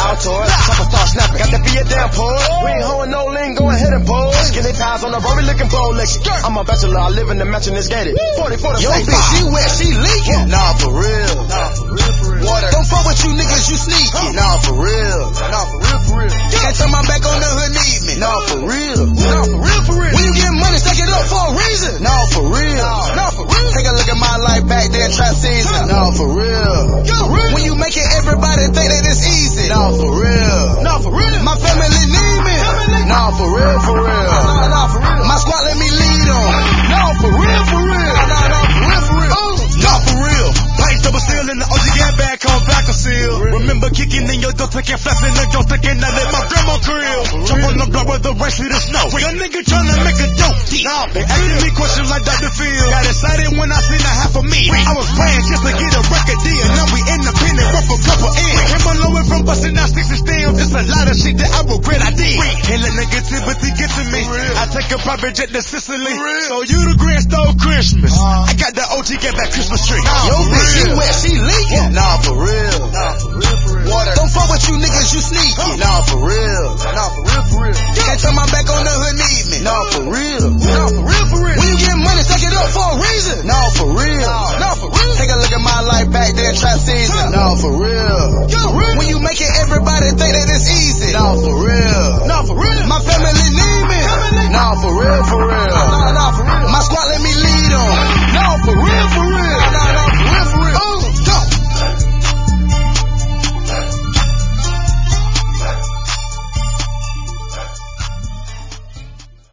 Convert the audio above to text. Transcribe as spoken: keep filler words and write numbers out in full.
All toys, chopper start snapping. Got to be a damn pole. We ain't hoeing no lean, go ahead and pose. Skinny ties on the road, we looking bold like I'm a bachelor, I live in the mansion, it's gated. forty for the Yo, bitch, she wet, she leaking. Nah, for real. Nah, for real, for real. Water. Don't fuck with you niggas, you sneaking. Nah, for real. Nah, for real, for real. Can't turn my back on the hood, need me. Nah, for real. Nah, for real, for real. When you get money, stack it up for a reason. Nah, for real. Nah, for real. Take a look at my life back then, trap season. Nah, for real. Yo, when you make it, everybody think that it's easy. Nah, for real. Nah, for real. My family need me. Nah, for real, for real. Nah, nah, for real. My squad let me lead on. Nah, for real, for real. Nah, nah, nah, for real, for real. Nah, for real. Plain double seal in the O G got back on back of seal. Remember kicking in your door, taking flaps in the door, taking out at my grandma crib. Jump on the block with the rest of the snow. Your nigga tryna make a dope. Nah, they asking me questions like Doctor Phil. Got excited when I seen a half of me. I was playing just to get a record deal. Now we independent, worth a couple in. Came a long way from busting out six and stems. It's a lot of shit that I regret I did. Can't let negativity get to me. I take a private jet to Sicily. So you the grand stole Christmas. I got the O G get back Christmas tree. Yo, bitch, she wet, she leaking. Nah, for real. Nah, for real, for real. Water. Don't fuck with you niggas, you sneaking. Nah, for real. Nah, for real, for real. Can't turn my back on the hood, need me. Nah,